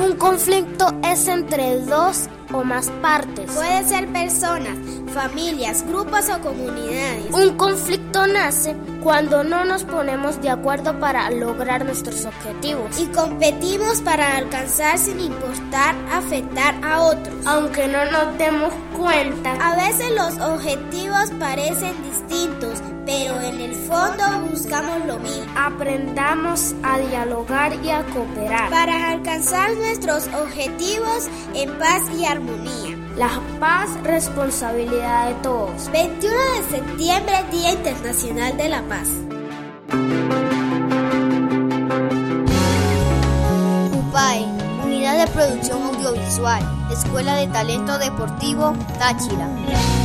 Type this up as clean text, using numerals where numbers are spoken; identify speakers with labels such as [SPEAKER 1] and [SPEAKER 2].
[SPEAKER 1] Un conflicto es entre dos o más partes.
[SPEAKER 2] Puede ser personas, familias, grupos o comunidades.
[SPEAKER 1] Un conflicto nace cuando no nos ponemos de acuerdo para lograr nuestros objetivos.
[SPEAKER 2] Y competimos para alcanzar sin importar afectar a otros.
[SPEAKER 1] Aunque no nos demos cuenta,
[SPEAKER 2] a veces los objetivos parecen distintos, pero en el fondo buscamos lo mismo.
[SPEAKER 1] Aprendamos a dialogar y a cooperar
[SPEAKER 2] para alcanzar nuestros objetivos en paz y armonía.
[SPEAKER 1] La paz, responsabilidad de todos.
[SPEAKER 2] 21 de septiembre, Día Internacional de la Paz.
[SPEAKER 3] UPAE, Unidad de Producción Audiovisual, Escuela de Talento Deportivo, Táchira.